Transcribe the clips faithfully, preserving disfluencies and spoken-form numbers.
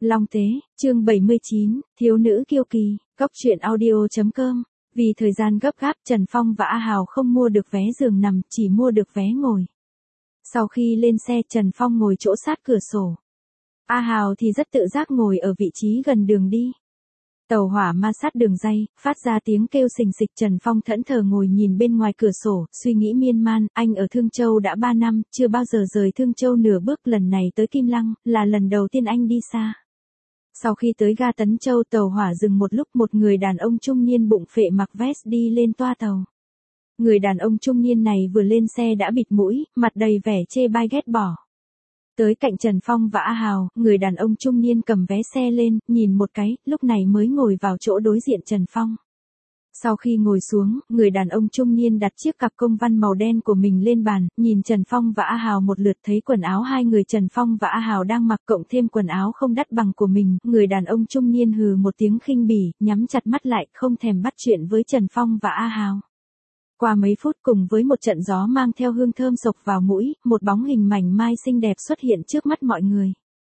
Long Tế, chương bảy mươi chín, Thiếu nữ kiêu kỳ, góc truyện audio chấm com. Vì thời gian gấp gáp, Trần Phong và A Hào không mua được vé giường nằm, chỉ mua được vé ngồi. Sau khi lên xe, Trần Phong ngồi chỗ sát cửa sổ. A Hào thì rất tự giác ngồi ở vị trí gần đường đi. Tàu hỏa ma sát đường ray, phát ra tiếng kêu xình xịch. Trần Phong thẫn thờ ngồi nhìn bên ngoài cửa sổ, suy nghĩ miên man. Anh ở Thương Châu đã ba năm, chưa bao giờ rời Thương Châu nửa bước. Lần này tới Kim Lăng, là lần đầu tiên anh đi xa. Sau khi tới ga Tấn Châu, tàu hỏa dừng một lúc, một người đàn ông trung niên bụng phệ mặc vest đi lên toa tàu. Người đàn ông trung niên này vừa lên xe đã bịt mũi, mặt đầy vẻ chê bai ghét bỏ. Tới cạnh Trần Phong và A Hào, người đàn ông trung niên cầm vé xe lên, nhìn một cái, lúc này mới ngồi vào chỗ đối diện Trần Phong. Sau khi ngồi xuống, người đàn ông trung niên đặt chiếc cặp công văn màu đen của mình lên bàn, nhìn Trần Phong và A Hào một lượt, thấy quần áo hai người Trần Phong và A Hào đang mặc cộng thêm quần áo không đắt bằng của mình, người đàn ông trung niên hừ một tiếng khinh bỉ, nhắm chặt mắt lại, không thèm bắt chuyện với Trần Phong và A Hào. Qua mấy phút, cùng với một trận gió mang theo hương thơm sộc vào mũi, một bóng hình mảnh mai xinh đẹp xuất hiện trước mắt mọi người.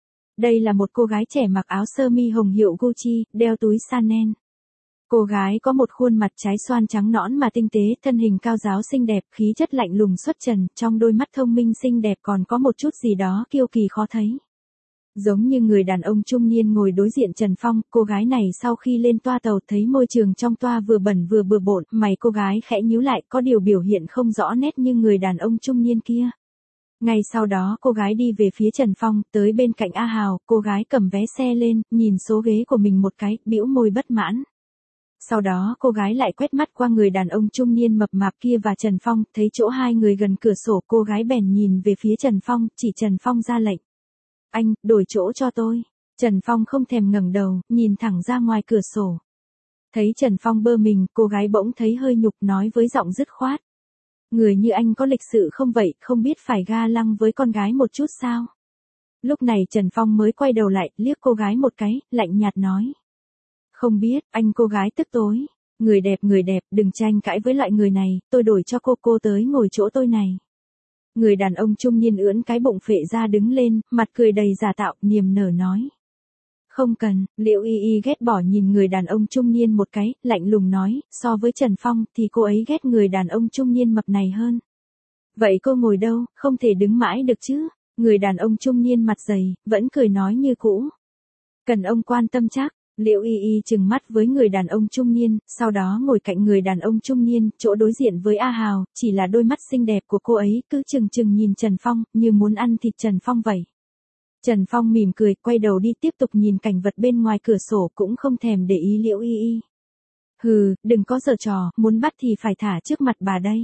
Đây là một cô gái trẻ mặc áo sơ mi hồng hiệu Gucci, đeo túi Chanel. Cô gái có một khuôn mặt trái xoan trắng nõn mà tinh tế, thân hình cao ráo xinh đẹp, khí chất lạnh lùng xuất trần, trong đôi mắt thông minh xinh đẹp còn có một chút gì đó kiêu kỳ khó thấy. Giống như người đàn ông trung niên ngồi đối diện Trần Phong, cô gái này sau khi lên toa tàu thấy môi trường trong toa vừa bẩn vừa bừa bộn, mày cô gái khẽ nhíu lại, có điều biểu hiện không rõ nét như người đàn ông trung niên kia. Ngay sau đó cô gái đi về phía Trần Phong, tới bên cạnh A Hào, cô gái cầm vé xe lên, nhìn số ghế của mình một cái, bĩu môi bất mãn. Sau đó cô gái lại quét mắt qua người đàn ông trung niên mập mạp kia và Trần Phong, thấy chỗ hai người gần cửa sổ, cô gái bèn nhìn về phía Trần Phong, chỉ Trần Phong ra lệnh. Anh, đổi chỗ cho tôi. Trần Phong không thèm ngẩng đầu, nhìn thẳng ra ngoài cửa sổ. Thấy Trần Phong bơ mình, cô gái bỗng thấy hơi nhục, nói với giọng dứt khoát. Người như anh có lịch sự không vậy, không biết phải ga lăng với con gái một chút sao? Lúc này Trần Phong mới quay đầu lại, liếc cô gái một cái, lạnh nhạt nói. Không biết, anh cô gái tức tối. Người đẹp người đẹp, đừng tranh cãi với loại người này, tôi đổi cho cô, cô tới ngồi chỗ tôi này. Người đàn ông trung niên ưỡn cái bụng phệ ra đứng lên, mặt cười đầy giả tạo, niềm nở nói. Không cần. Liễu Y Y ghét bỏ nhìn người đàn ông trung niên một cái, lạnh lùng nói, so với Trần Phong thì cô ấy ghét người đàn ông trung niên mập này hơn. Vậy cô ngồi đâu, không thể đứng mãi được chứ? Người đàn ông trung niên mặt dày, vẫn cười nói như cũ. Cần ông quan tâm chắc. Liễu Y Y trừng mắt với người đàn ông trung niên, sau đó ngồi cạnh người đàn ông trung niên, chỗ đối diện với A Hào, chỉ là đôi mắt xinh đẹp của cô ấy cứ chừng chừng nhìn Trần Phong, như muốn ăn thịt Trần Phong vậy. Trần Phong mỉm cười, quay đầu đi tiếp tục nhìn cảnh vật bên ngoài cửa sổ, cũng không thèm để ý Liễu Y Y. Hừ, đừng có giở trò, muốn bắt thì phải thả trước mặt bà đây.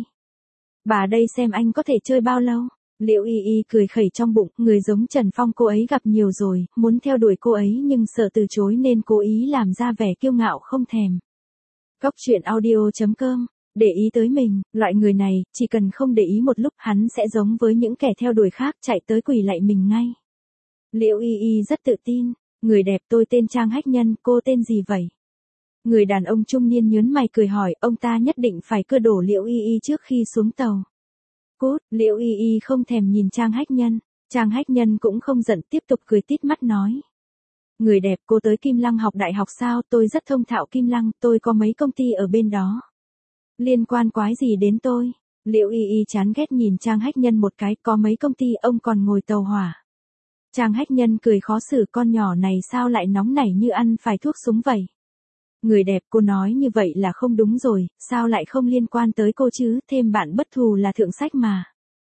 Bà đây xem anh có thể chơi bao lâu. Liễu Y Y cười khẩy trong bụng, người giống Trần Phong cô ấy gặp nhiều rồi, muốn theo đuổi cô ấy nhưng sợ từ chối nên cố ý làm ra vẻ kiêu ngạo không thèm. Góc truyện audio chấm com, để ý tới mình, loại người này, chỉ cần không để ý một lúc hắn sẽ giống với những kẻ theo đuổi khác chạy tới quỳ lạy mình ngay. Liễu Y Y rất tự tin, người đẹp tôi tên Trang Hách Nhân, cô tên gì vậy? Người đàn ông trung niên nhớn mày cười hỏi, ông ta nhất định phải cưa đổ Liễu Y Y trước khi xuống tàu. Cút, Liễu Y Y không thèm nhìn Trang Hách Nhân, Trang Hách Nhân cũng không giận, tiếp tục cười tít mắt nói. Người đẹp, cô tới Kim Lăng học đại học sao? Tôi rất thông thạo Kim Lăng, tôi có mấy công ty ở bên đó. Liên quan quái gì đến tôi? Liễu Y Y chán ghét nhìn Trang Hách Nhân một cái, có mấy công ty ông còn ngồi tàu hỏa. Trang Hách Nhân cười khó xử, con nhỏ này sao lại nóng nảy như ăn phải thuốc súng vậy? Người đẹp, cô nói như vậy là không đúng rồi, sao lại không liên quan tới cô chứ, thêm bạn bất thù là thượng sách mà.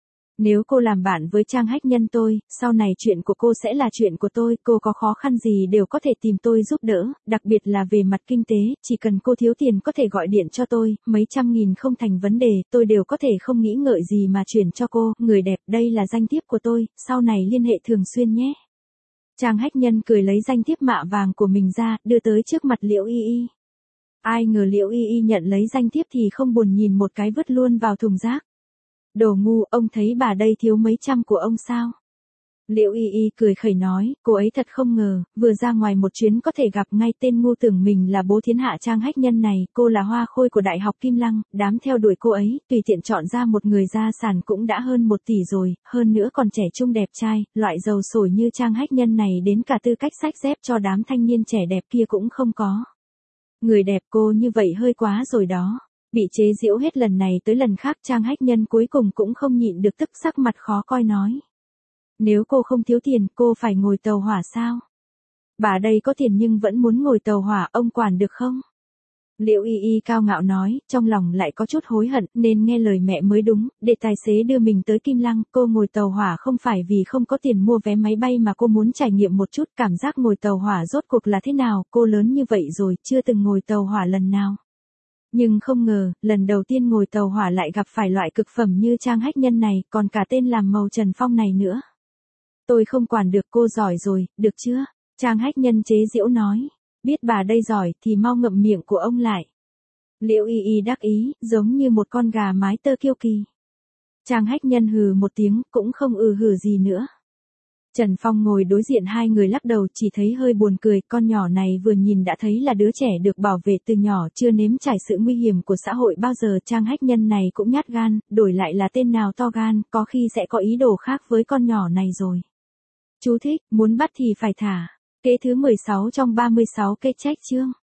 Nếu cô làm bạn với Trang Hách Nhân tôi, sau này chuyện của cô sẽ là chuyện của tôi, cô có khó khăn gì đều có thể tìm tôi giúp đỡ, đặc biệt là về mặt kinh tế, chỉ cần cô thiếu tiền có thể gọi điện cho tôi, mấy trăm nghìn không thành vấn đề, tôi đều có thể không nghĩ ngợi gì mà chuyển cho cô. Người đẹp, đây là danh thiếp của tôi, sau này liên hệ thường xuyên nhé. Trang Hách Nhân cười lấy danh thiếp mạ vàng của mình ra, đưa tới trước mặt Liễu Y Y. Ai ngờ Liễu Y Y nhận lấy danh thiếp thì không buồn nhìn một cái vứt luôn vào thùng rác. Đồ ngu, ông thấy bà đây thiếu mấy trăm của ông sao? Liễu Y Y cười khẩy nói, cô ấy thật không ngờ, vừa ra ngoài một chuyến có thể gặp ngay tên ngu tưởng mình là bố thiên hạ Trang Hách Nhân này, cô là hoa khôi của Đại học Kim Lăng, đám theo đuổi cô ấy, tùy tiện chọn ra một người gia sản cũng đã hơn một tỷ rồi, hơn nữa còn trẻ trung đẹp trai, loại giàu sổi như Trang Hách Nhân này đến cả tư cách xách dép cho đám thanh niên trẻ đẹp kia cũng không có. Người đẹp cô như vậy hơi quá rồi đó. Bị chế giễu hết lần này tới lần khác, Trang Hách Nhân cuối cùng cũng không nhịn được tức sắc mặt khó coi nói. Nếu cô không thiếu tiền, cô phải ngồi tàu hỏa sao? Bà đây có tiền nhưng vẫn muốn ngồi tàu hỏa, ông quản được không? Liễu Y Y cao ngạo nói, trong lòng lại có chút hối hận, nên nghe lời mẹ mới đúng, để tài xế đưa mình tới Kim Lăng, cô ngồi tàu hỏa không phải vì không có tiền mua vé máy bay mà cô muốn trải nghiệm một chút cảm giác ngồi tàu hỏa rốt cuộc là thế nào, cô lớn như vậy rồi, chưa từng ngồi tàu hỏa lần nào. Nhưng không ngờ, lần đầu tiên ngồi tàu hỏa lại gặp phải loại cực phẩm như Trang Hách Nhân này, còn cả tên làm màu Trần Phong này nữa. Tôi không quản được, cô giỏi rồi, được chưa? Trang Hách Nhân chế giễu nói. Biết bà đây giỏi thì mau ngậm miệng của ông lại. Liễu Y Y đắc ý, giống như một con gà mái tơ kiêu kỳ. Trang Hách Nhân hừ một tiếng, cũng không ừ hừ gì nữa. Trần Phong ngồi đối diện hai người lắc đầu, chỉ thấy hơi buồn cười, con nhỏ này vừa nhìn đã thấy là đứa trẻ được bảo vệ từ nhỏ, chưa nếm trải sự nguy hiểm của xã hội bao giờ. Trang Hách Nhân này cũng nhát gan, đổi lại là tên nào to gan, có khi sẽ có ý đồ khác với con nhỏ này rồi. Chú thích, muốn bắt thì phải thả. Kế thứ mười sáu trong ba mươi sáu kết trách chương.